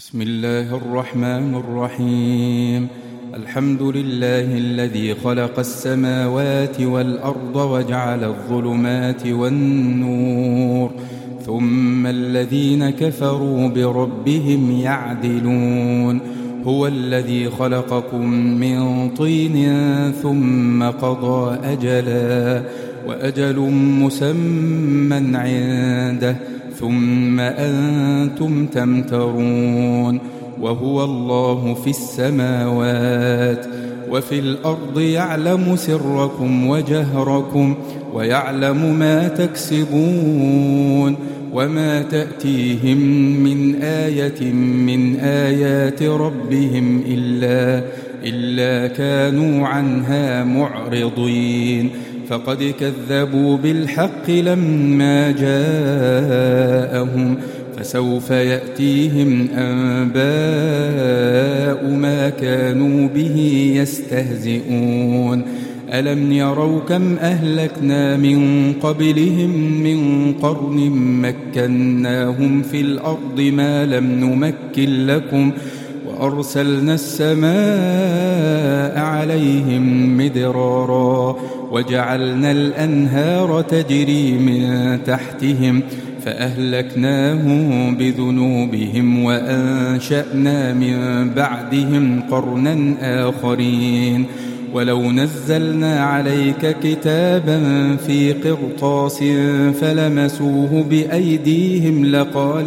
بسم الله الرحمن الرحيم. الحمد لله الذي خلق السماوات والأرض وجعل الظلمات والنور، ثم الذين كفروا بربهم يعدلون. هو الذي خلقكم من طين ثم قضى أجلا، وأجل مسمى عنده، ثم أنتم تمترون. وهو الله في السماوات وفي الأرض، يعلم سركم وجهركم ويعلم ما تكسبون. وما تأتيهم من آية من آيات ربهم إلا كانوا عنها معرضين. فقد كذبوا بالحق لما جاءهم، فسوف يأتيهم أنباء ما كانوا به يستهزئون. ألم يروا كم أهلكنا من قبلهم من قرن مكناهم في الأرض ما لم نمكن لكم، وأرسلنا السماء عليهم مدرارا، وجعلنا الأنهار تجري من تحتهم، فأهلكناهم بذنوبهم وأنشأنا من بعدهم قرنا آخرين. ولو نزلنا عليك كتابا في قرطاس فلمسوه بأيديهم لقال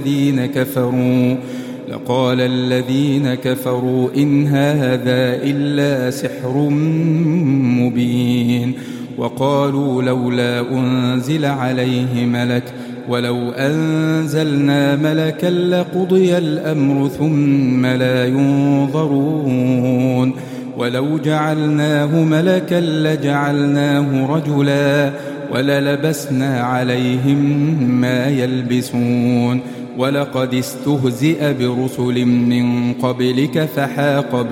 الذين كفروا إن هذا إلا سحر مبين. وقالوا لولا أنزل عليه ملك، ولو أنزلنا ملكا لقضي الأمر ثم لا ينظرون. ولو جعلناه ملكا لجعلناه رجلا، وللبسنا عليهم ما يلبسون. ولقد استهزئ برسل من قبلك فحاق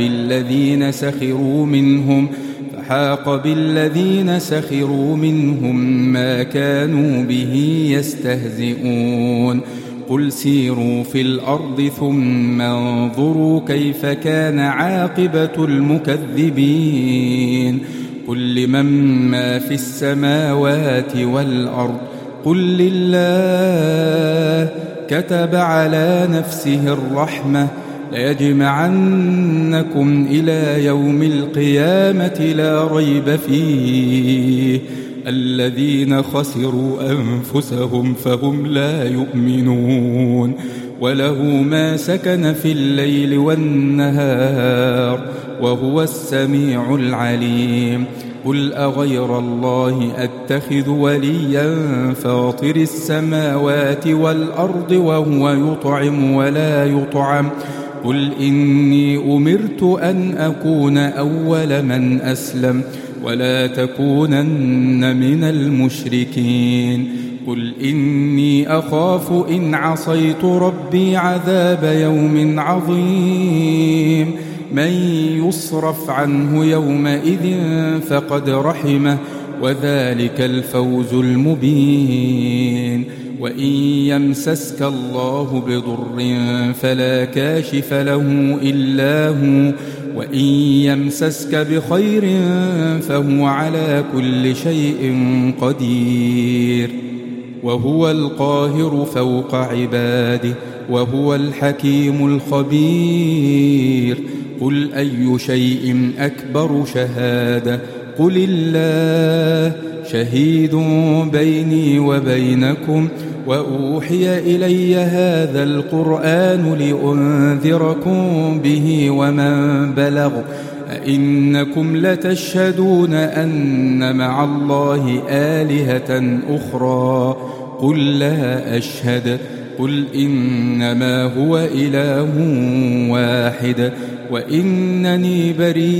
بالذين سخروا منهم ما كانوا به يستهزئون. قل سيروا في الأرض ثم انظروا كيف كان عاقبة المكذبين. قل لمن ما في السماوات والأرض، قل لله. كتب على نفسه الرحمة ليجمعنكم إلى يوم القيامة لا ريب فيه. الذين خسروا أنفسهم فهم لا يؤمنون. وله ما سكن في الليل والنهار وهو السميع العليم. قل أغير الله أتخذ وليا فاطر السماوات والأرض وهو يطعم ولا يطعم. قل إني أمرت أن أكون أول من أسلم ولا تكونن من المشركين. قل إني أخاف إن عصيت ربي عذاب يوم عظيم. من يصرف عنه يومئذ فقد رحمه، وذلك الفوز المبين. وإن يمسسك الله بضر فلا كاشف له إلا هو، وإن يمسسك بخير فهو على كل شيء قدير. وهو القاهر فوق عباده وهو الحكيم الخبير. قل أي شيء أكبر شهادة؟ قل الله. شهيد بيني وبينكم، وأوحي إلي هذا القرآن لأنذركم به ومن بلغ. أئنكم لتشهدون أن مع الله آلهة أخرى؟ قل لا أشهد. قل إنما هو إله واحد وإنني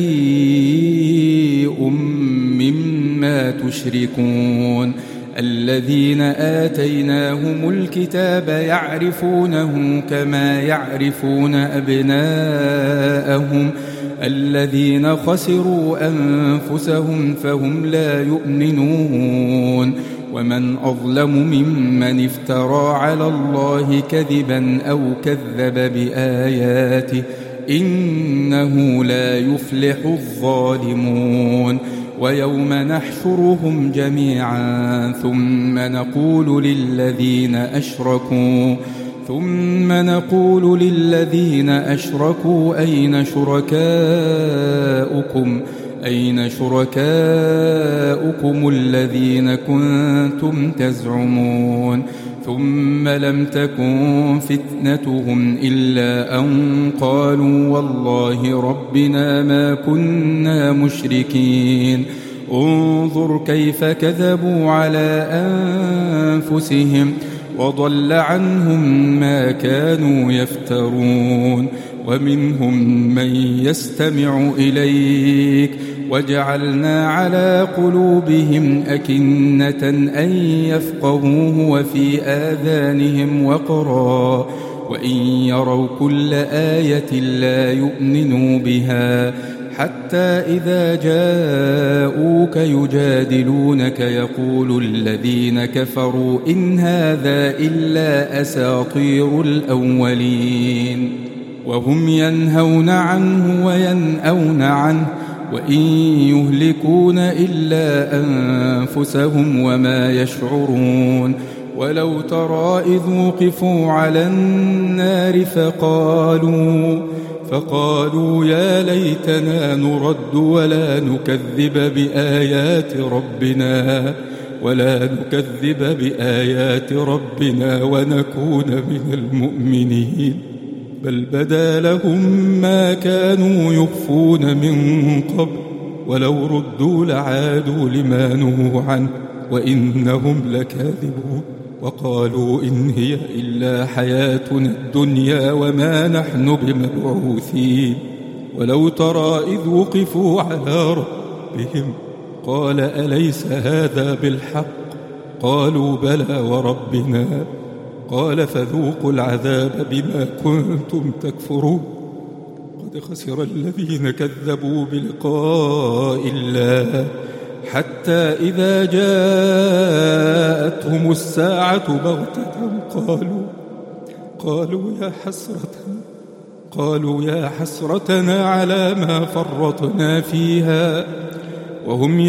بريء مما تشركون. الذين آتيناهم الكتاب يعرفونه كما يعرفون أبناءهم. الذين خسروا أنفسهم فهم لا يؤمنون. ومن أظلم ممن افترى على الله كذبا أو كذب بآياته إنه لا يفلح الظالمون ويوم نحشرهم جميعا ثم نقول للذين أشركوا أين شركاؤكم الذين كنتم تزعمون ثم لم تكن فتنتهم إلا أن قالوا والله ربنا ما كنا مشركين انظر كيف كذبوا على أنفسهم وضل عنهم ما كانوا يفترون ومنهم من يستمع إليك وجعلنا على قلوبهم أكنة أن يفقهوه وفي آذانهم وقرا وإن يروا كل آية لا يؤمنوا بها حتى إذا جاءوك يجادلونك يقول الذين كفروا إن هذا إلا أساطير الأولين وهم ينهون عنه وينأون عنه وإن يهلكون إلا أنفسهم وما يشعرون ولو ترى إذ وقفوا على النار فقالوا يا ليتنا نرد ولا نكذب بآيات ربنا ونكون من المؤمنين بل بدا لهم ما كانوا يخفون من قبل ولو ردوا لعادوا لما نهوا عنه وإنهم لكاذبون وقالوا إن هي إلا حياتنا الدنيا وما نحن بمبعوثين ولو ترى إذ وقفوا على ربهم قال أليس هذا بالحق قالوا بلى وربنا قال فذوقوا العذاب بما كنتم تكفرون قد خسر الذين كذبوا بلقاء الله حتى إذا جاءتهم الساعة بغتة قالوا يا حسرتنا على ما فرطنا فيها وهم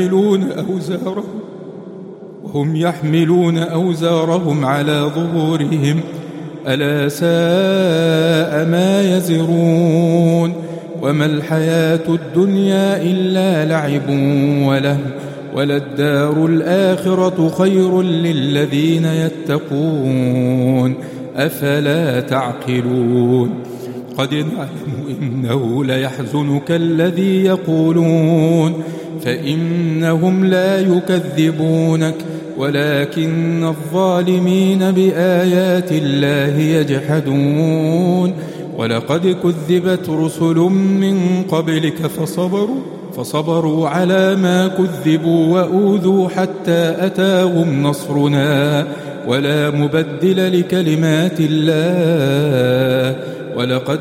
يحملون أوزارهم على ظهورهم ألا ساء ما يزرون وما الحياة الدنيا إلا لعب وله وللدار الآخرة خير للذين يتقون أفلا تعقلون قد نعلم إنه ليحزنك الذي يقولون فإنهم لا يكذبونك ولكن الظالمين بآيات الله يجحدون ولقد كذبت رسل من قبلك فصبروا على ما كذبوا وأوذوا حتى أتاهم نصرنا ولا مبدل لكلمات الله ولقد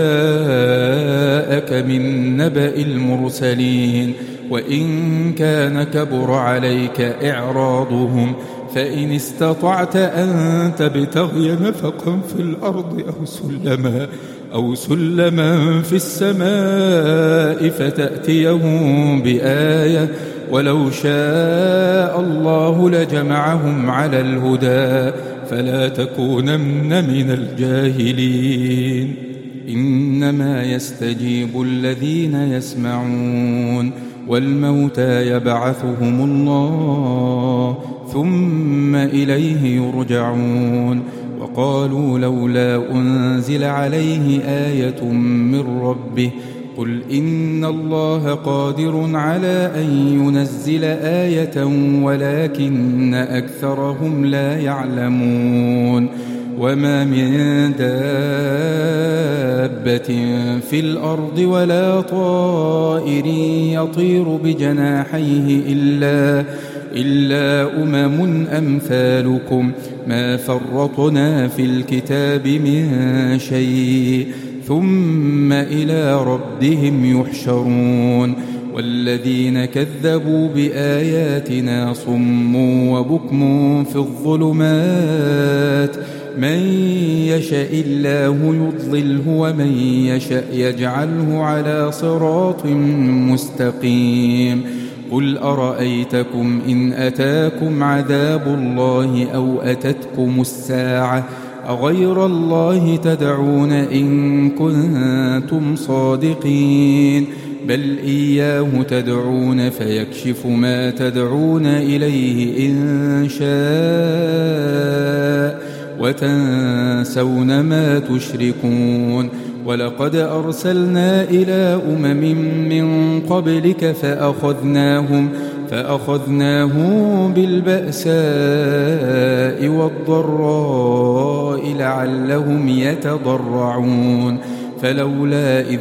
جاءك من نبأ المرسلين وإن كان كبر عليك إعراضهم فإن استطعت أن تبتغي نفقا في الأرض أو سلما في السماء فتأتيهم بآية ولو شاء الله لجمعهم على الهدى فلا تكونن من الجاهلين إنما يستجيب الذين يسمعون والموتى يبعثهم الله ثم إليه يرجعون وقالوا لولا أنزل عليه آية من ربه قل إن الله قادر على أن ينزل آية ولكن أكثرهم لا يعلمون وما من دابة في الأرض ولا طائر يطير بجناحيه إلا أمم أمثالكم ما فرطنا في الكتاب من شيء ثم إلى ربهم يحشرون والذين كذبوا بآياتنا صم وبكم في الظلمات من يشاء الله يضلله ومن يشاء يجعله على صراط مستقيم قل أرأيتكم إن أتاكم عذاب الله أو أتتكم الساعة أغير الله تدعون إن كنتم صادقين بل إياه تدعون فيكشف ما تدعون إليه إن شاء وتنسون ما تشركون ولقد أرسلنا إلى من قبلك فأخذناهم بالبأساء والضراء لعلهم يتضرعون فلولا إذ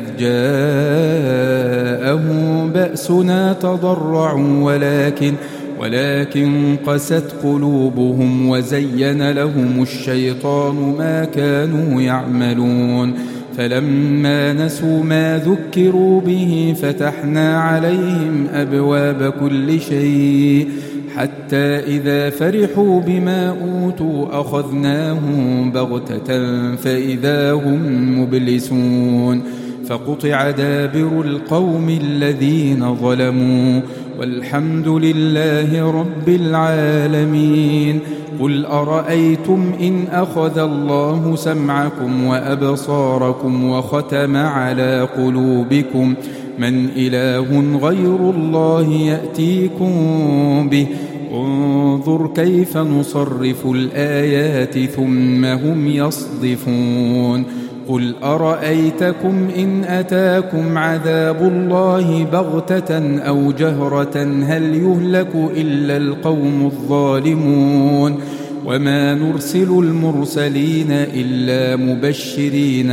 جاءهم بأسنا تضرعوا ولكن قست قلوبهم وزين لهم الشيطان ما كانوا يعملون فلما نسوا ما ذكروا به فتحنا عليهم أبواب كل شيء حتى إذا فرحوا بما أوتوا أخذناهم بغتة فإذا هم مبلسون فقطع دابر القوم الذين ظلموا والحمد لله رب العالمين قل أرأيتم إن أخذ الله سمعكم وأبصاركم وختم على قلوبكم من إله غير الله يأتيكم به انظر كيف نصرف الآيات ثم هم يصدفون قل أرأيتكم إن أتاكم عذاب الله بغتة أو جهرة هل يهلك إلا القوم الظالمون وما نرسل المرسلين إلا مبشرين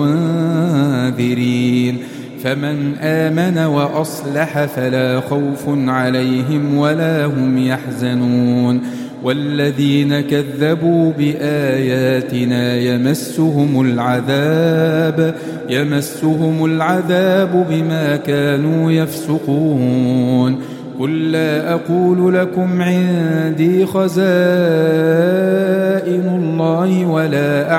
ومنذرين فمن آمن وأصلح فلا خوف عليهم ولا هم يحزنون والذين كذبوا بآياتنا يمسهم العذاب بما كانوا يفسقون قل لا أقول لكم عندي خزائن الله ولا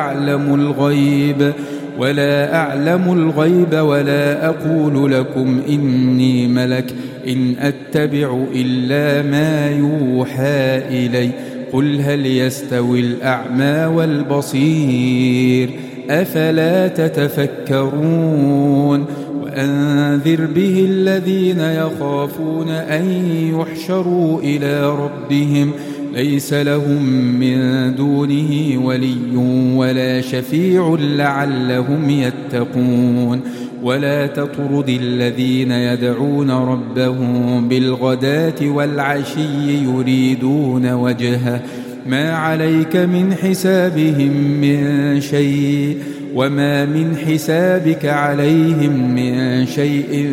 أعلم الغيب ولا أقول لكم إني ملك إن أتبع إلا ما يوحى إلي قل هل يستوي الأعمى والبصير أفلا تتفكرون وأنذر به الذين يخافون أن يحشروا إلى ربهم ليس لهم من دونه ولي ولا شفيع لعلهم يتقون ولا تطرد الذين يدعون ربهم بالغداة والعشي يريدون وجهه ما عليك من حسابهم من شيء وما من حسابك عليهم من شيء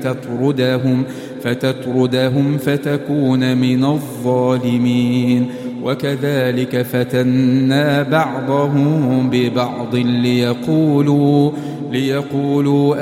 فتطردهم فتكون من الظالمين وكذلك فتنا بعضهم ببعض ليقولوا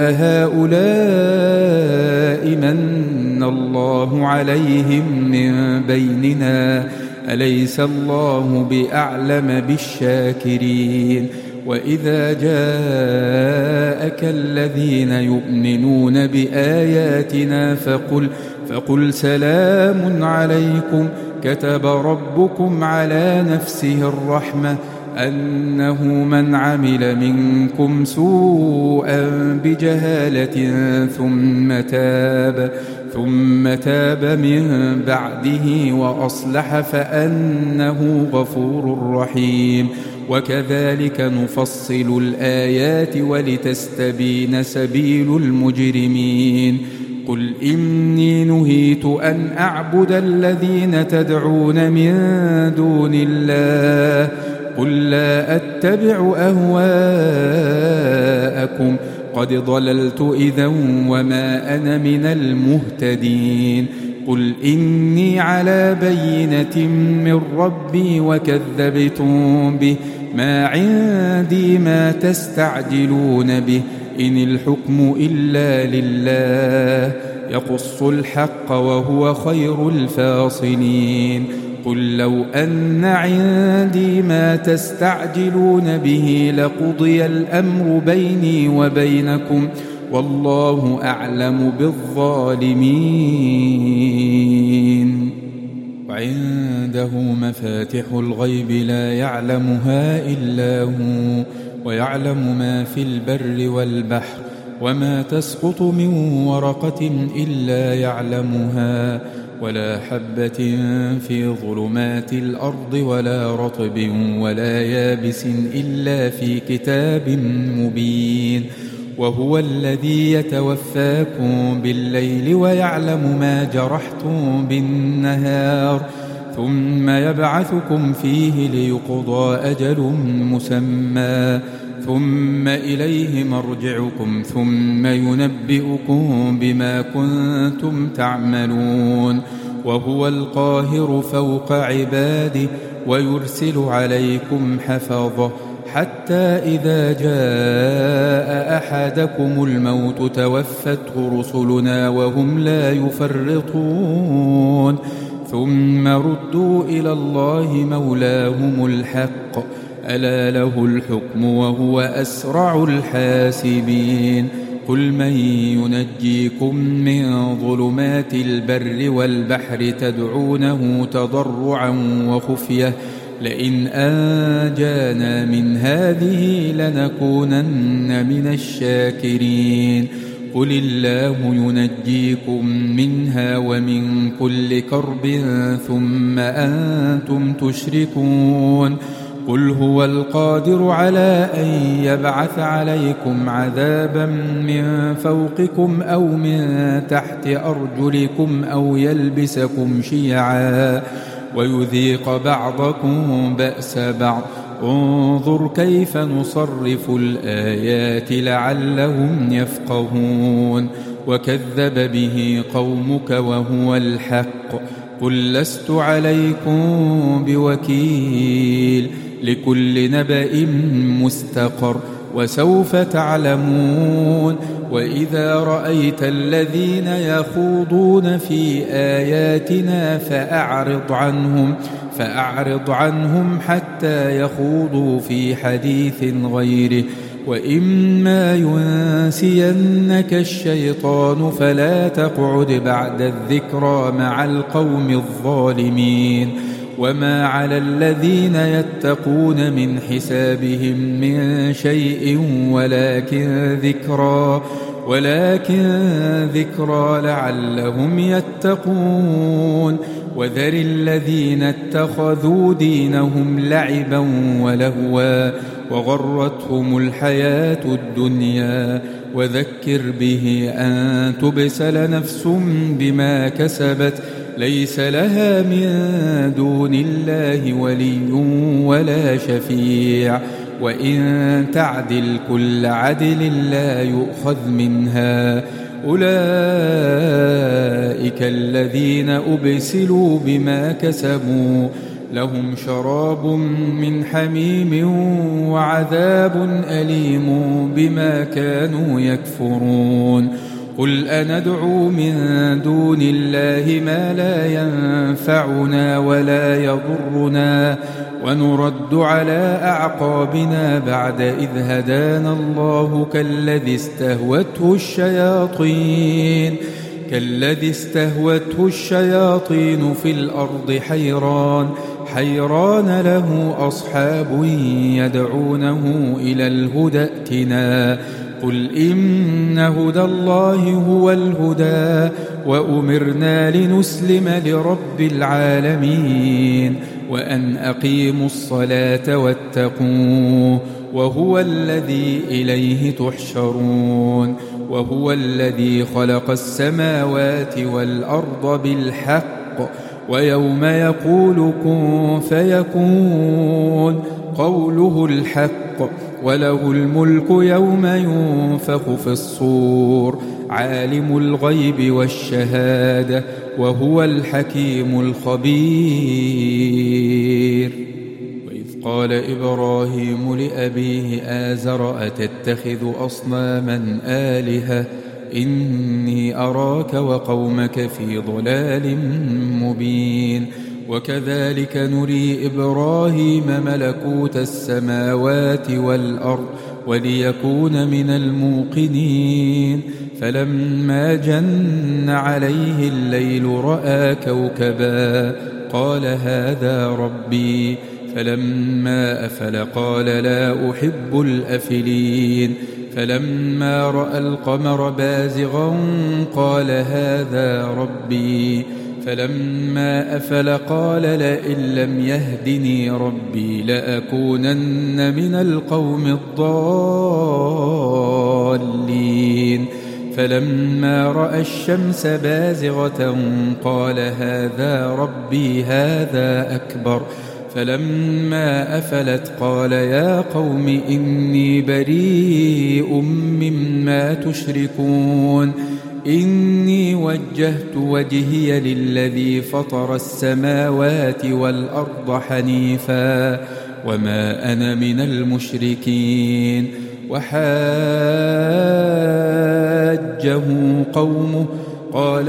أهؤلاء من الله عليهم من بيننا أليس الله بأعلم بالشاكرين وإذا جاءك الذين يؤمنون بآياتنا فقل سلام عليكم كتب ربكم على نفسه الرحمة أنه من عمل منكم سوءا بجهالة ثم تاب من بعده وأصلح فأنه غفور رحيم وكذلك نفصل الآيات ولتستبين سبيل المجرمين قل إني نهيت أن أعبد الذين تدعون من دون الله قل لا أتبع أهواءكم قد ضللت إذا وما أنا من المهتدين قل إني على بينة من ربي وكذبتم به ما عندي ما تستعجلون به إن الحكم إلا لله يقص الحق وهو خير الفاصلين قل لو أن عندي ما تستعجلون به لقضي الأمر بيني وبينكم والله أعلم بالظالمين وعنده مفاتح الغيب لا يعلمها إلا هو ويعلم ما في البر والبحر وما تسقط من ورقة إلا يعلمها ولا حبة في ظلمات الأرض ولا رطب ولا يابس إلا في كتاب مبين وهو الذي يتوفاكم بالليل ويعلم ما جرحتم بالنهار ثم يبعثكم فيه ليقضى أجل مسمى ثم إليه مرجعكم ثم ينبئكم بما كنتم تعملون وهو القاهر فوق عباده ويرسل عليكم حفظه حتى إذا جاء أحدكم الموت توفته رسلنا وهم لا يفرطون ثم ردوا إلى الله مولاهم الحق ألا له الحكم وهو أسرع الحاسبين قل من ينجيكم من ظلمات البر والبحر تدعونه تضرعا وخفية لئن أنجانا من هذه لنكونن من الشاكرين قل الله ينجيكم منها ومن كل كرب ثم أنتم تشركون قل هو القادر على أن يبعث عليكم عذابا من فوقكم أو من تحت أرجلكم أو يلبسكم شيعا ويذيق بعضكم بأس بعض انظر كيف نصرف الآيات لعلهم يفقهون وكذب به قومك وهو الحق قل لست عليكم بوكيل لكل نبأ مستقر وسوف تعلمون وإذا رأيت الذين يخوضون في آياتنا فأعرض عنهم حتى يخوضوا في حديث غيره وإما ينسينك الشيطان فلا تقعد بعد الذكرى مع القوم الظالمين وما على الذين يتقون من حسابهم من شيء ولكن ذكرى لعلهم يتقون وذر الذين اتخذوا دينهم لعبا ولهوا وغرتهم الحياة الدنيا وذكر به أن تبسل نفس بما كسبت ليس لها من دون الله ولي ولا شفيع وإن تعدل كل عدل لا يؤخذ منها أولئك الذين أبسلوا بما كسبوا لهم شراب من حميم وعذاب أليم بما كانوا يكفرون قل أندعو من دون الله ما لا ينفعنا ولا يضرنا ونرد على أعقابنا بعد إذ هدانا الله كالذي استهوته الشياطين في الأرض حيران له أصحاب يدعونه إلى الهدى ائتنا قل إن هدى الله هو الهدى وأمرنا لنسلم لرب العالمين وأن أقيموا الصلاة واتقوه وهو الذي إليه تحشرون وهو الذي خلق السماوات والأرض بالحق ويوم يقول كن فيكون قوله الحق وله الملك يوم ينفخ في الصور عالم الغيب والشهادة وهو الحكيم الخبير وإذ قال إبراهيم لأبيه آزر أتتخذ أصناما آلهة إني أراك وقومك في ضلال مبين وكذلك نري إبراهيم ملكوت السماوات والأرض وليكون من الموقنين فلما جن عليه الليل رأى كوكبا قال هذا ربي فلما أفل قال لا أحب الأفلين فلما رأى القمر بازغا قال هذا ربي فلما أفل قال لئن لم يهدني ربي لأكونن من القوم الضالين فلما رأى الشمس بازغة قال هذا ربي هذا أكبر فلما أفلت قال يا قوم إني بريء مما تشركون إني وجهت وجهي للذي فطر السماوات والأرض حنيفا وما أنا من المشركين وحاجه قومه قال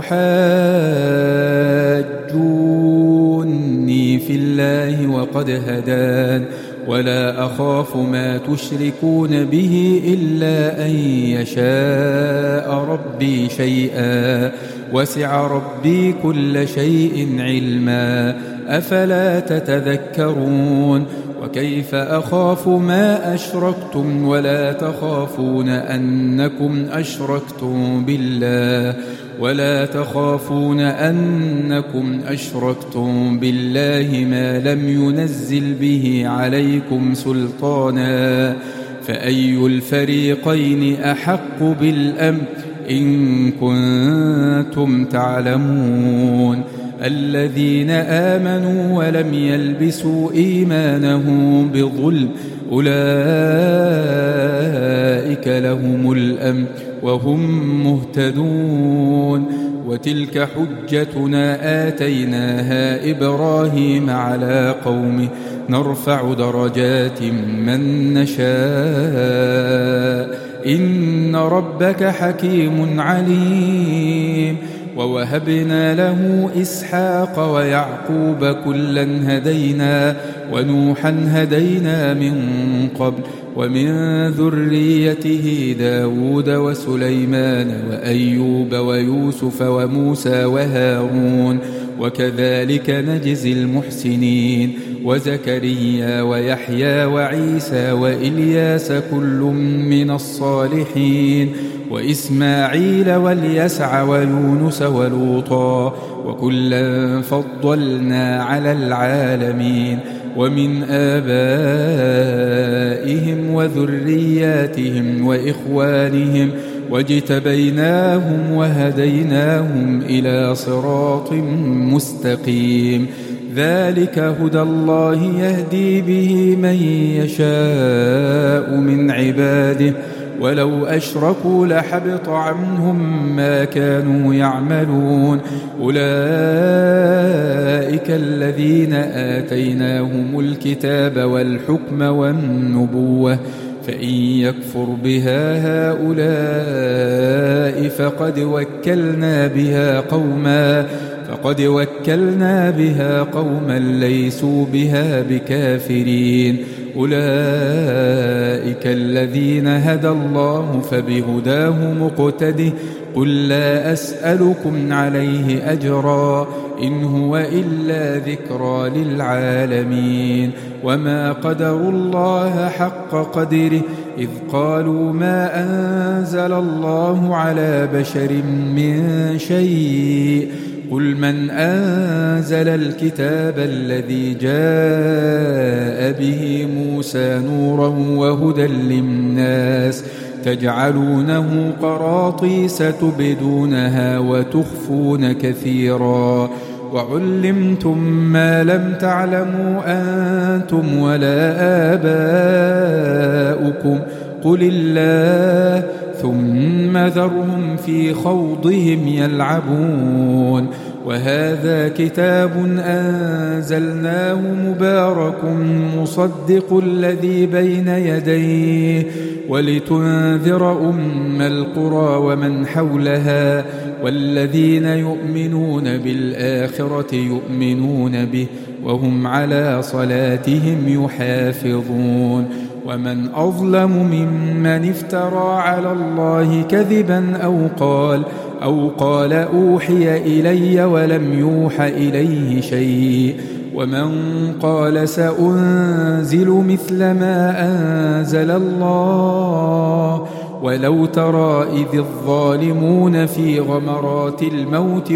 أتحاجوني في الله وقد هدان ولا أخاف ما تشركون به إلا أن يشاء ربي شيئا وسع ربي كل شيء علما أفلا تتذكرون وكيف أخاف ما أشركتم ولا تخافون أنكم أشركتم بالله ما لم ينزل به عليكم سلطانا فأي الفريقين أحق بالأمن إن كنتم تعلمون الذين آمنوا ولم يلبسوا إيمانهم بظلم أولئك لهم الأمن وهم مهتدون وتلك حجتنا آتيناها إبراهيم على قومه نرفع درجات من نشاء إن ربك حكيم عليم ووهبنا له إسحاق ويعقوب كلا هدينا ونوحا هدينا من قبل ومن ذريته داود وسليمان وأيوب ويوسف وموسى وهارون وكذلك نجزي المحسنين وزكريا ويحيى وعيسى وإلياس كل من الصالحين وإسماعيل واليسع ويونس ولوطا وكلا فضلنا على العالمين ومن آبائهم وذرياتهم وإخوانهم واجتبيناهم وهديناهم إلى صراط مستقيم ذلك هدى الله يهدي به من يشاء من عباده ولو أشركوا لحبط عنهم ما كانوا يعملون أولئك الذين آتيناهم الكتاب والحكم والنبوة فإن يكفر بها هؤلاء فقد وكلنا بها قوما ليسوا بها بكافرين أولئك الذين هدى الله فبهداه مقتده قل لا أسألكم عليه أجرا إن هو إلا ذكرى للعالمين وما قدروا الله حق قدره إذ قالوا ما أنزل الله على بشر من شيء قل من أنزل الكتاب الذي جاء به موسى نورا وهدى للناس تجعلونه قراطيس تبدونها وتخفون كثيرا وعلمتم ما لم تعلموا أنتم ولا آباؤكم قل الله ثم ذرهم في خوضهم يلعبون وهذا كتاب أنزلناه مبارك مصدق الذي بين يديه ولتنذر أم القرى ومن حولها والذين يؤمنون بالآخرة يؤمنون به وهم على صلاتهم يحافظون ومن أظلم ممن افترى على الله كذبا أو قال أوحي إلي ولم يوح إليه شيء ومن قال سأنزل مثل ما أنزل الله ولو ترى إذ الظالمون في غمرات الموت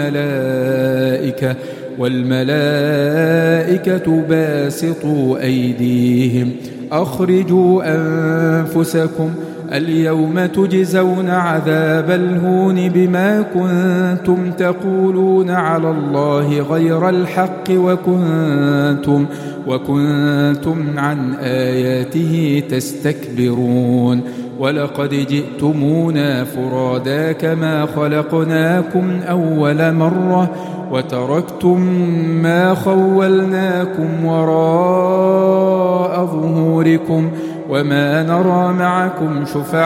والملائكة باسطوا أيديهم أخرجوا أنفسكم اليوم تجزون عذاب الهون بما كنتم تقولون على الله غير الحق وكنتم عن آياته تستكبرون ولقد جئتمونا فرادا كما خلقناكم أول مرة وتركتم ما خولناكم وراء ظهوركم وما نرى معكم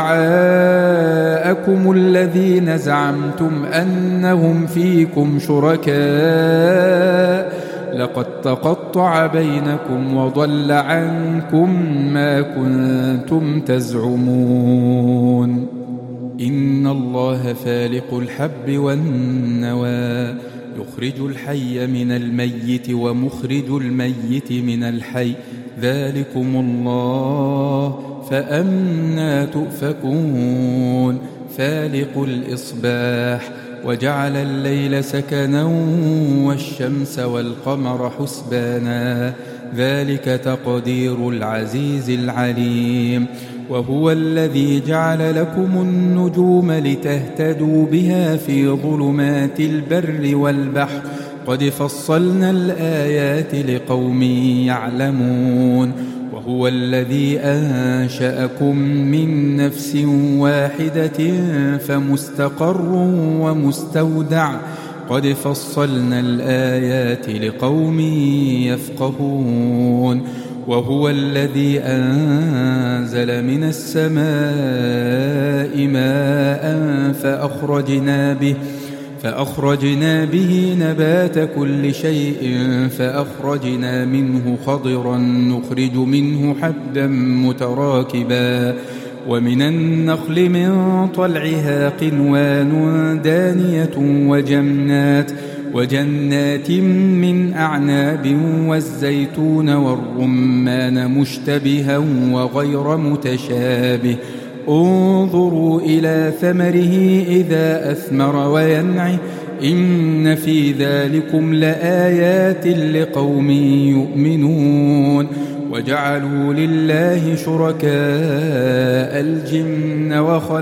شفعاءكم الذين زعمتم أنهم فيكم شركاء لقد تقطع بينكم وضل عنكم ما كنتم تزعمون إن الله فالق الحب والنوى يخرج الحي من الميت ومخرج الميت من الحي ذلكم الله فأنى تؤفكون فالق الإصباح وجعل الليل سكنا والشمس والقمر حسبانا ذلك تقدير العزيز العليم وهو الذي جعل لكم النجوم لتهتدوا بها في ظلمات البر والبحر قد فصلنا الآيات لقوم يعلمون وهو الذي أنشأكم من نفس واحدة فمستقر ومستودع قد فصلنا الآيات لقوم يفقهون وهو الذي أنزل من السماء ماء فأخرجنا به نبات كل شيء فأخرجنا منه خضرا نخرج منه حبا متراكبا ومن النخل من طلعها قنوان دانية وجنات من أعناب والزيتون والرمان مشتبها وغير متشابه انظروا إلى ثمره إذا أثمر وينعه إن في ذلكم لآيات لقوم يؤمنون وجعلوا لله شركاء الجن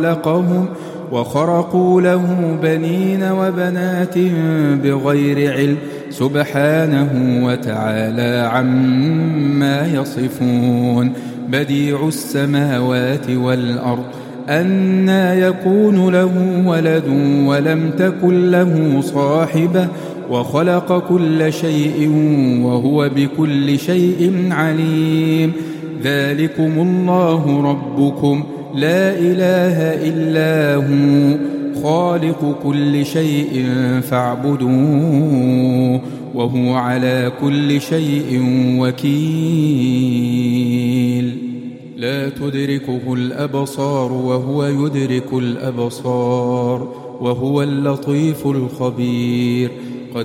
وخرقوا له بنين وبنات بغير علم سبحانه وتعالى عما يصفون بديع السماوات والأرض أنى يكون له ولد ولم تكن له صاحبة وخلق كل شيء وهو بكل شيء عليم ذلكم الله ربكم لا إله إلا هو خالق كل شيء فاعبدوه وهو على كل شيء وكيل لا تدركه الأبصار وهو يدرك الأبصار وهو اللطيف الخبير قد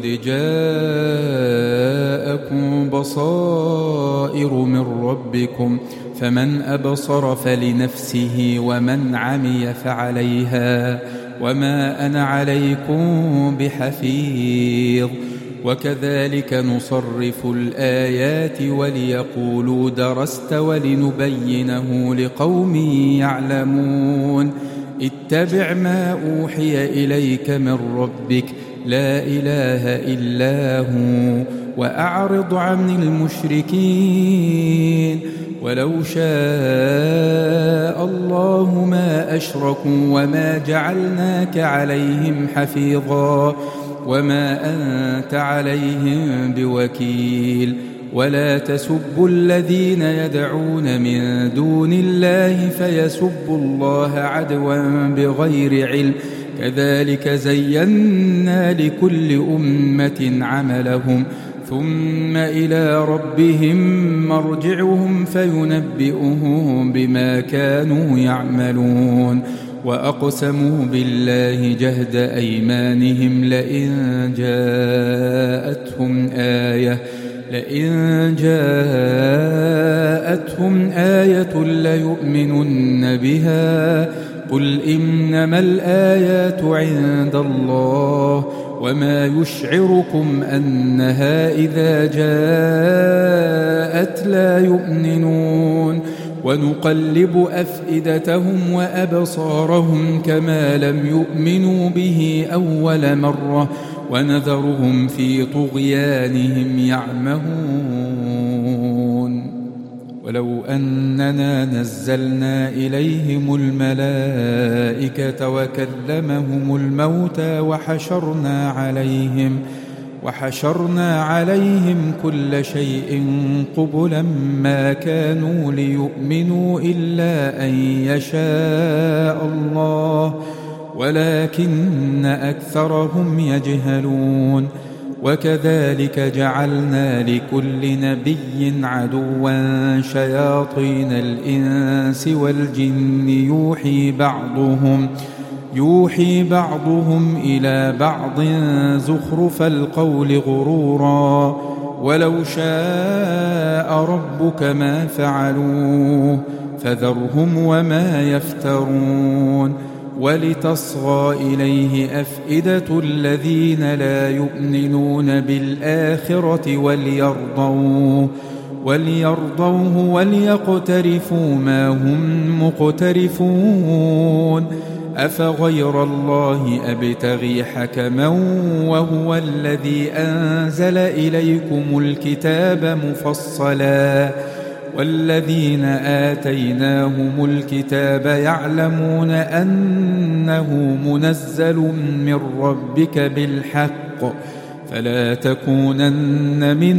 جاءكم بصائر من ربكم فمن أبصر فلنفسه ومن عمي فعليها وما أنا عليكم بحفيظ وكذلك نصرف الآيات وليقولوا درست ولنبينه لقوم يعلمون اتبع ما أوحي إليك من ربك لا إله إلا هو وأعرض عن المشركين ولو شاء الله ما أشركوا وما جعلناك عليهم حفيظا وما أنت عليهم بوكيل ولا تسبوا الذين يدعون من دون الله فيسبوا الله عدوا بغير علم كذلك زينا لكل أمة عملهم ثم إلى ربهم مرجعهم فينبئهم بما كانوا يعملون وأقسموا بالله جهد أيمانهم لئن جاءتهم آية ليؤمنن بها قل إنما الآيات عند الله وما يشعركم أنها إذا جاءت لا يؤمنون ونقلب أفئدتهم وأبصارهم كما لم يؤمنوا به أول مرة ونذرهم في طغيانهم يعمهون ولو أننا نزلنا إليهم الملائكة وكلمهم الموتى وحشرنا عليهم كل شيء قبلا ما كانوا ليؤمنوا إلا أن يشاء الله ولكن أكثرهم يجهلون وكذلك جعلنا لكل نبي عدوا شياطين الإنس والجن يوحي بعضهم إلى بعض زخرف القول غرورا ولو شاء ربك ما فعلوه فذرهم وما يفترون ولتصغى إليه أفئدة الذين لا يؤمنون بالآخرة وليرضوه وليقترفوا ما هم مقترفون أفغير الله أبتغي حكما وهو الذي أنزل إليكم الكتاب مفصلا والذين آتيناهم الكتاب يعلمون أنه منزل من ربك بالحق فلا تكونن من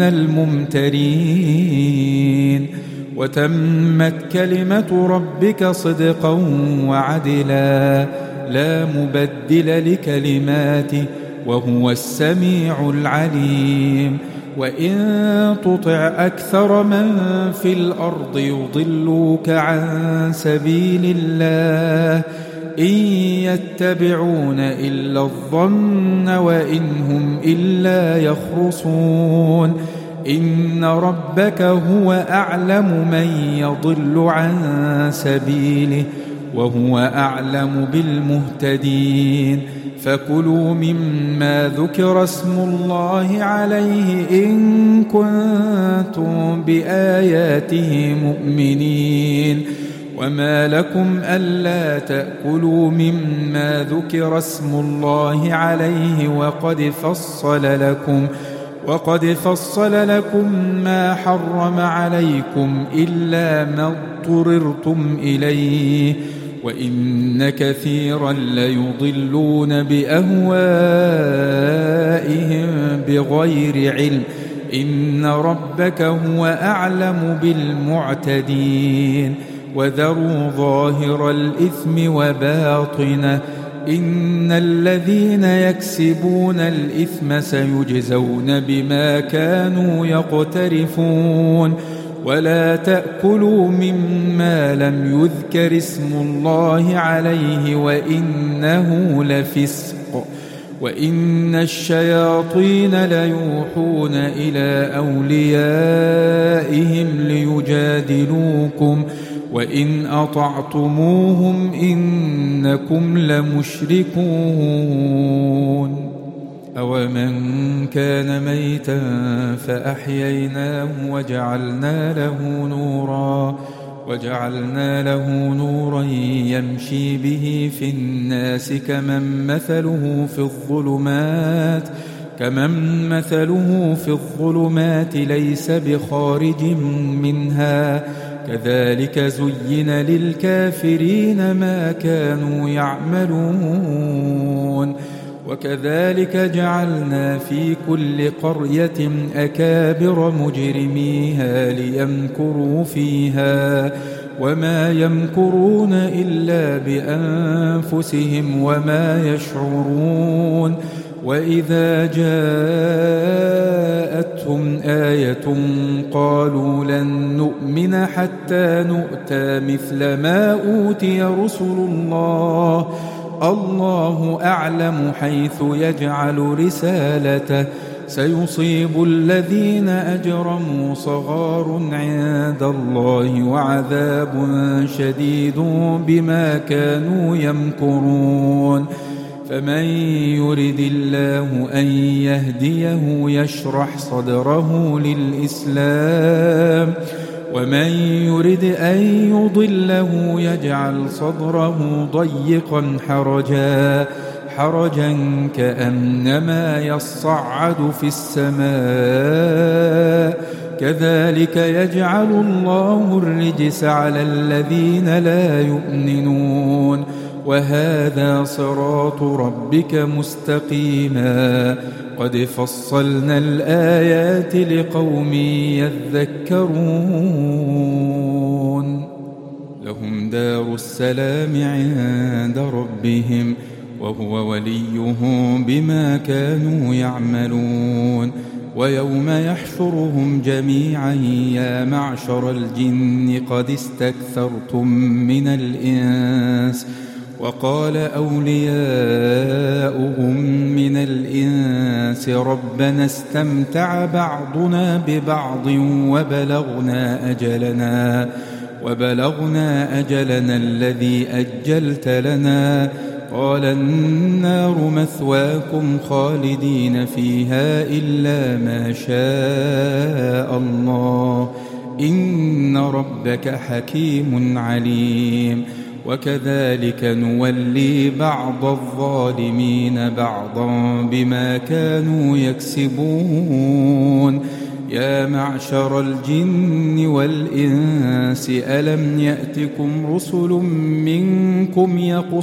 الممترين وتمت كلمة ربك صدقا وعدلا لا مبدل لكلماته وهو السميع العليم وإن تطع أكثر من في الأرض يضلوك عن سبيل الله إن يتبعون إلا الظن وإن هم إلا يخرصون إن ربك هو أعلم من يضل عن سبيله وهو أعلم بالمهتدين فكلوا مما ذكر اسم الله عليه إن كنتم بآياته مؤمنين وما لكم ألا تأكلوا مما ذكر اسم الله عليه وقد فصل لكم ما حرم عليكم إلا ما اضطررتم إليه وإن كثيرا ليضلون بأهوائهم بغير علم إن ربك هو أعلم بالمعتدين وذروا ظاهر الإثم وباطنه إن الذين يكسبون الإثم سيجزون بما كانوا يقترفون ولا تأكلوا مما لم يذكر اسم الله عليه وإنه لفسق وإن الشياطين ليوحون إلى أوليائهم ليجادلوكم وإن أطعتموهم إنكم لمشركون أومن كان ميتا فأحييناه وجعلنا له نورا يمشي به في الناس كمن مثله في الظلمات ليس بخارج منها كذلك زين للكافرين ما كانوا يعملون وكذلك جعلنا في كل قرية أكابر مجرميها ليمكروا فيها وما يمكرون إلا بأنفسهم وما يشعرون. وإذا جاءتهم آية قالوا لن نؤمن حتى نؤتى مثل ما أوتي رسل الله الله أعلم حيث يجعل رسالته سيصيب الذين أجرموا صغار عند الله وعذاب شديد بما كانوا يمكرون. فمن يرد الله أن يهديه يشرح صدره للإسلام ومن يرد أن يضله يجعل صدره ضيقا حرجا كأنما يصعد في السماء كذلك يجعل الله الرجس على الذين لا يؤمنون. وهذا صراط ربك مستقيما قد فصلنا الآيات لقوم يذكرون. لهم دار السلام عند ربهم وهو وليهم بما كانوا يعملون. ويوم يحشرهم جميعا يا معشر الجن قد استكثرتم من الإنس وقال أولياؤهم من الإنس ربنا استمتع بعضنا ببعض وبلغنا أجلنا الذي أجلت لنا قال النار مثواكم خالدين فيها إلا ما شاء الله إن ربك حكيم عليم. وكذلك نولي بعض الظالمين بعضا بما كانوا يكسبون. يا معشر الجن والإنس ألم يأتكم رسل منكم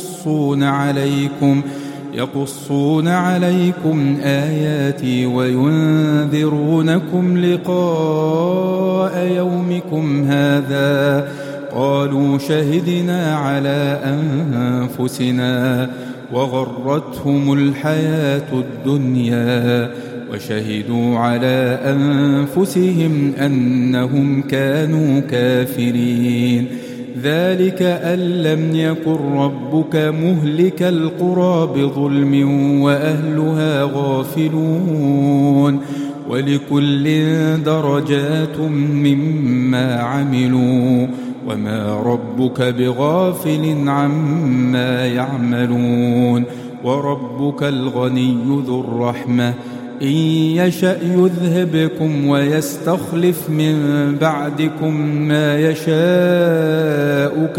يقصون عليكم آياتي وينذرونكم لقاء يومكم هذا قالوا شهدنا على أنفسنا وغرتهم الحياة الدنيا وشهدوا على أنفسهم أنهم كانوا كافرين. ذلك أن لم يكن ربك مهلك القرى بظلم وأهلها غافلون ولكل درجات مما عملوا وما ربك بغافل عما يعملون. وربك الغني ذو الرحمة إن يشأ يذهبكم ويستخلف من بعدكم ما يشاء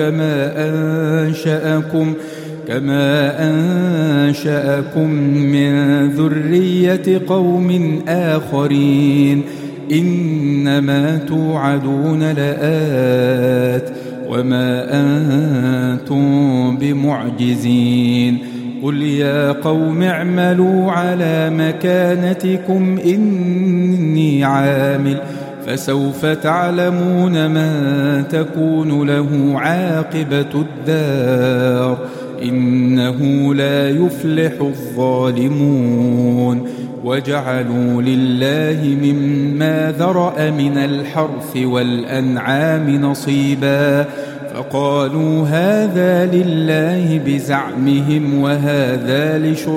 كما أنشأكم من ذرية قوم آخرين إنما توعدون لآت وما أنتم بمعجزين. قل يا قوم اعملوا على مكانتكم إني عامل فسوف تعلمون من تكون له عاقبة الدار إنه لا يفلح الظالمون. وجعلوا لله مما ذرأ من الحرث والأنعام نصيبا فقالوا هذا لله بزعمهم وهذا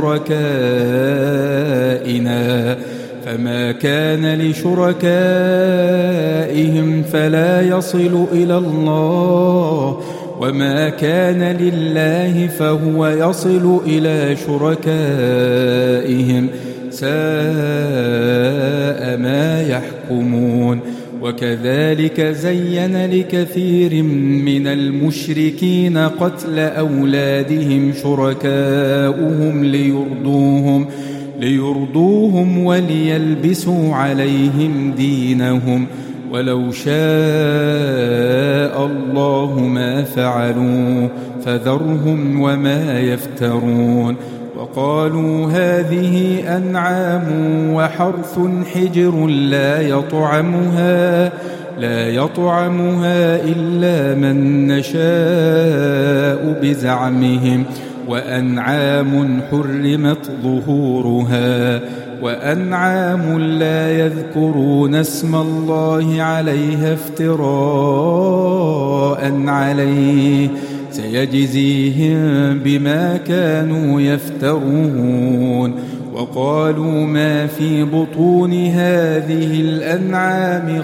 لشركائنا فما كان لشركائهم فلا يصل إلى الله وما كان لله فهو يصل إلى شركائهم ساء ما يحكمون. وكذلك زين لكثير من المشركين قتل أولادهم شركاؤهم ليرضوهم وليلبسوا عليهم دينهم ولو شاء الله ما فعلوا فذرهم وما يفترون. وقالوا هذه أنعام وحرث حجر لا يطعمها إلا من نشاء بزعمهم، وأنعام حرمت ظهورها، وأنعام لا يذكرون اسم الله عليها افتراء عليه، سيجزيهم بما كانوا يفترون. وقالوا ما في بطون هذه الأنعام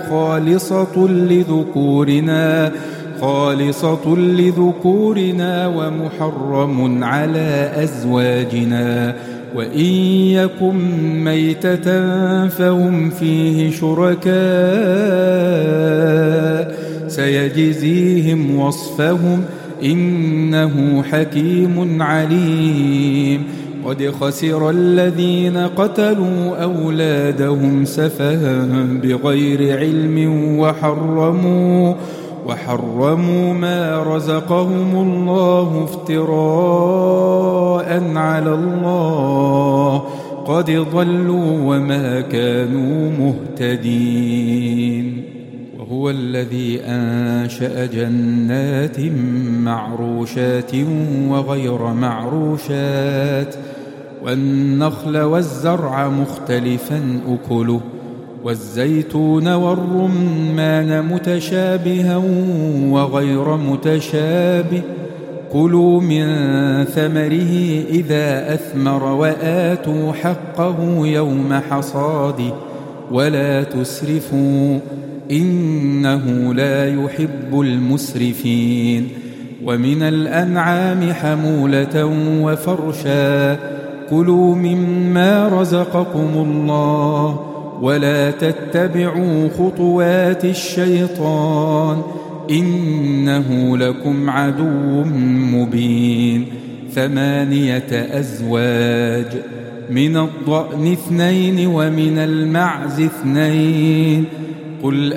خالصة لذكورنا ومحرم على أزواجنا، وإن يكن ميتة فهم فيه شركاء سيجزيهم وصفهم إنه حكيم عليم. قد خسر الذين قتلوا أولادهم سفها بغير علم وحرموا ما رزقهم الله افتراء على الله، قد ضلوا وما كانوا مهتدين. وهو الذي أنشأ جنات معروشات وغير معروشات، والنخل والزرع مختلفا أكله، والزيتون والرمان متشابها وغير متشابه، كلوا من ثمره إذا أثمر وآتوا حقه يوم حصاده ولا تسرفوا إنه لا يحب المسرفين. ومن الأنعام حمولة وفرشا، كلوا مما رزقكم الله ولا تتبعوا خطوات الشيطان إنه لكم عدو مبين. 8 أزواج، من الضأن 2 ومن المعز 2، قل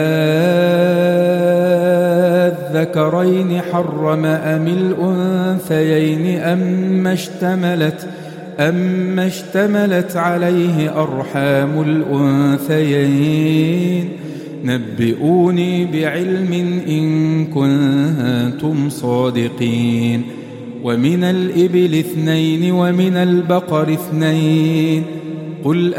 الذكرين حرم أم الأنثيين أم اشتملت عليه أرحام الأنثيين، نبئوني بعلم إن كنتم صادقين. ومن الإبل 2 ومن البقر 2، قل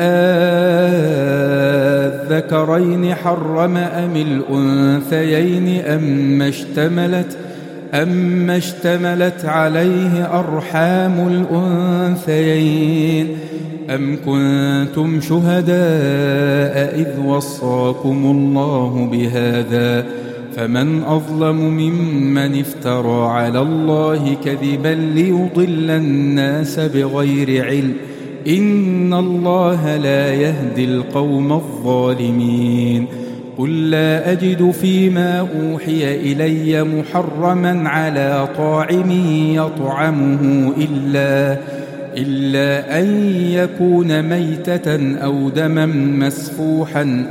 الذكرين حرم أم الأنثيين أم اشتملت عليه أرحام الأنثيين، أم كنتم شهداء إذ وصاكم الله بهذا، فمن أظلم ممن افترى على الله كذبا ليضل الناس بغير علم، إن الله لا يهدي القوم الظالمين. قل لا أجد فيما أوحي إلي محرما على طاعم يطعمه إلا أن يكون ميتة أو دما مسفوحا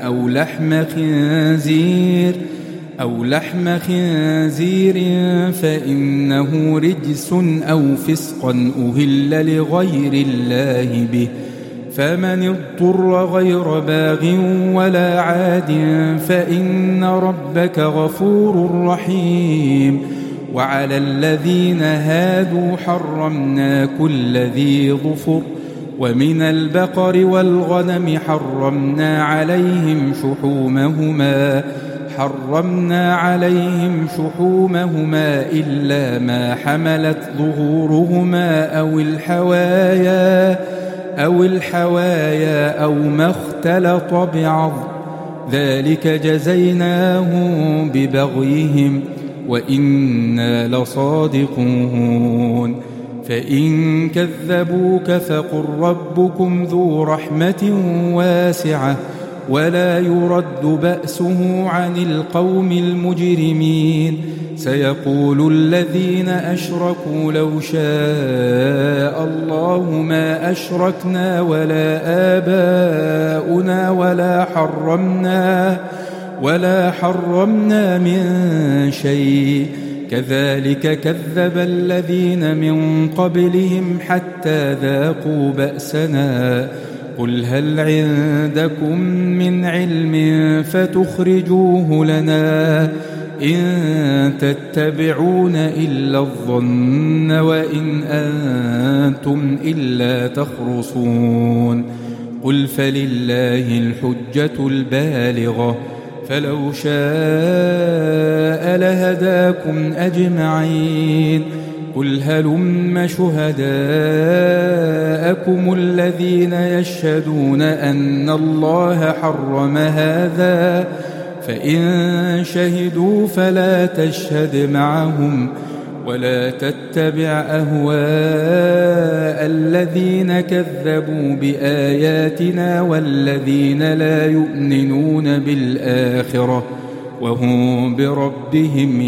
أو لحم خنزير فإنه رجس أو فسقا أهل لغير الله به، فمن اضطر غير باغ ولا عاد فإن ربك غفور رحيم. وعلى الذين هادوا حرمنا كل ذي ظفر، ومن البقر والغنم حرمنا عليهم شحومهما إلا ما حملت ظهورهما أو الحوايا أو ما اختلط بعظم، ذلك جزيناهم ببغيهم وإنا لصادقون. فإن كذبوك فقل ربكم ذو رحمة واسعة ولا يرد بأسه عن القوم المجرمين. سيقول الذين أشركوا لو شاء الله ما أشركنا ولا آباؤنا ولا حرمنا من شيء، كذلك كذب الذين من قبلهم حتى ذاقوا بأسنا قل هل عندكم من علم فتخرجوه لنا إن تتبعون إلا الظن وإن أنتم إلا تخرصون قل فلله الحجة البالغة فلو شاء لهداكم أجمعين قل هلم شهداءكم الذين يشهدون أن الله حرم هذا فإن شهدوا فلا تشهد معهم ولا تتبع أهواء الذين كذبوا بآياتنا والذين لا يؤمنون بالآخرة وهم بربهم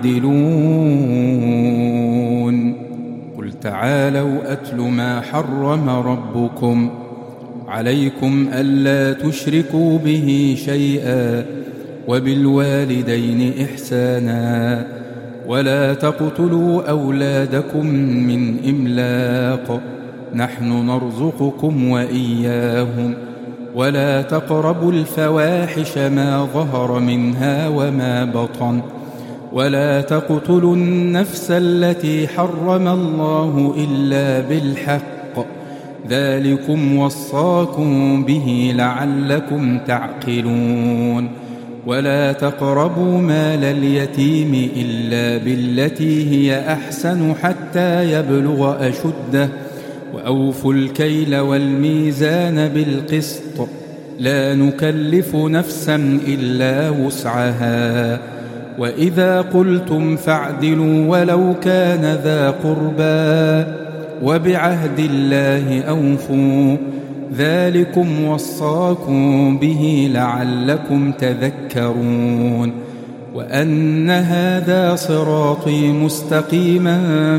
يعدلون قل تعالوا أتل ما حرم ربكم عليكم ألا تشركوا به شيئا وبالوالدين إحسانا ولا تقتلوا أولادكم من إملاق نحن نرزقكم وإياهم ولا تقربوا الفواحش ما ظهر منها وما بطن ولا تقتلوا النفس التي حرم الله إلا بالحق ذلكم وصاكم به لعلكم تعقلون ولا تقربوا مال اليتيم إلا بالتي هي أحسن حتى يبلغ أشده وأوفوا الكيل والميزان بالقسط لا نكلف نفسا إلا وسعها وإذا قلتم فاعدلوا ولو كان ذا قربى وبعهد الله أوفوا ذلكم وصاكم به لعلكم تذكرون وأن هذا صراطي مستقيما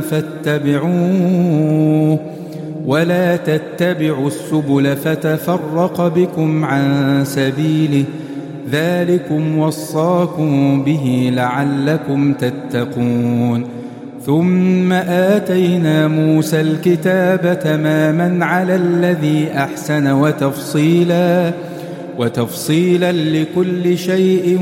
فاتبعوه ولا تتبعوا السبل فتفرق بكم عن سبيله ذلكم وصاكم به لعلكم تتقون ثم آتينا موسى الكتاب تماما على الذي أحسن وتفصيلا لكل شيء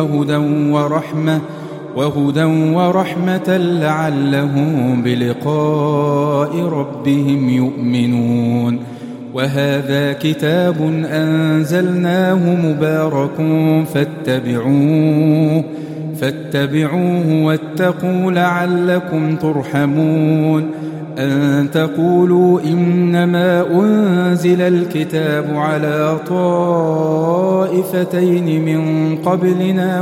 وهدى ورحمة لعلهم بلقاء ربهم يؤمنون وهذا كتاب أنزلناه مبارك فاتبعوه واتقوا لعلكم ترحمون أن تقولوا إنما أنزل الكتاب على طائفتين من قبلنا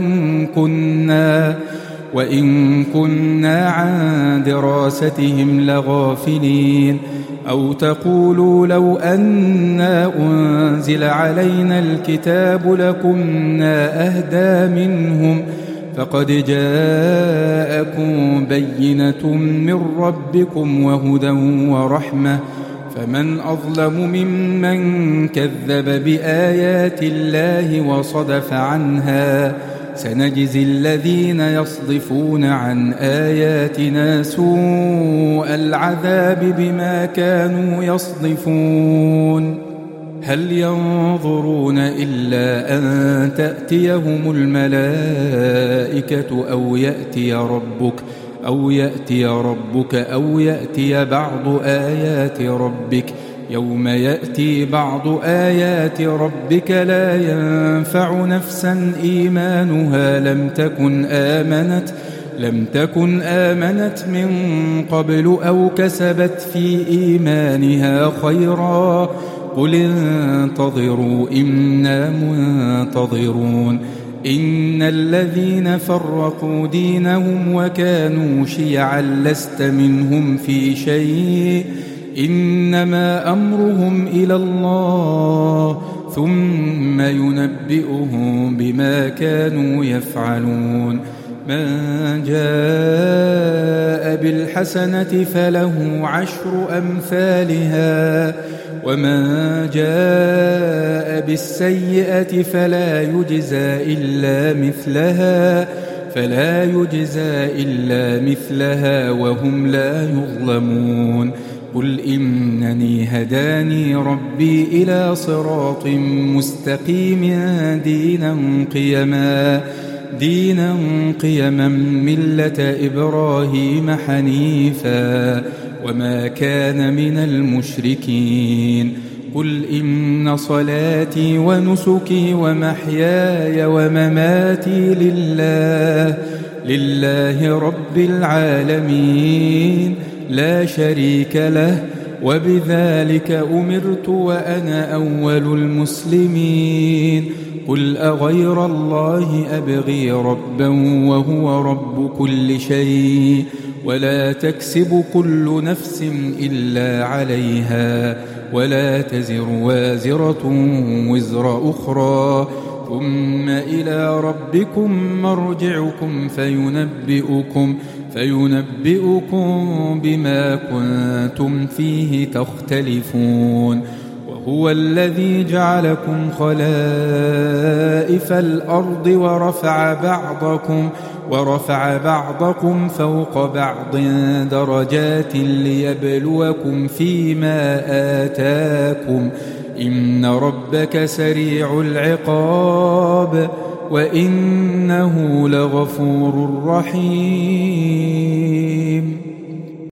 وإن كنا عن دراستهم لغافلين أو تقولوا لو أنا أنزل علينا الكتاب لكنا أهدى منهم فقد جاءكم بينة من ربكم وهدى ورحمة فمن أظلم ممن كذب بآيات الله وصدف عنها سنجزي الذين يصدفون عن آياتنا سوء العذاب بما كانوا يصدفون هل ينظرون إلا أن تأتيهم الملائكة أو يأتي ربك أو يأتي بعض آيات ربك يوم يأتي بعض آيات ربك لا ينفع نفسا إيمانها لم تكن آمنت من قبل أو كسبت في إيمانها خيرا قل انتظروا إنا منتظرون إن الذين فرقوا دينهم وكانوا شيعا لست منهم في شيء إنما أمرهم إلى الله ثم ينبئهم بما كانوا يفعلون من جاء بالحسنة فله 10 أمثالها ومن جاء بالسيئة فلا يجزى إلا مثلها فلا يجزى إلا مثلها وهم لا يظلمون قل إنني هداني ربي إلى صراط مستقيم دينا قيما ملة إبراهيم حنيفا وما كان من المشركين قل إن صلاتي ونسكي ومحياي ومماتي لله رب العالمين لا شريك له وبذلك أمرت وأنا أول المسلمين قل أغير الله أبغي ربا وهو رب كل شيء ولا تكسب كل نفس إلا عليها ولا تزر وازرة وزر أخرى ثم إلى ربكم مرجعكم فينبئكم بما كنتم فيه تختلفون وهو الذي جعلكم خلائف الأرض ورفع بعضكم فوق بعض درجات ليبلوكم فيما آتاكم إن ربك سريع العقاب وإنه لغفور رحيم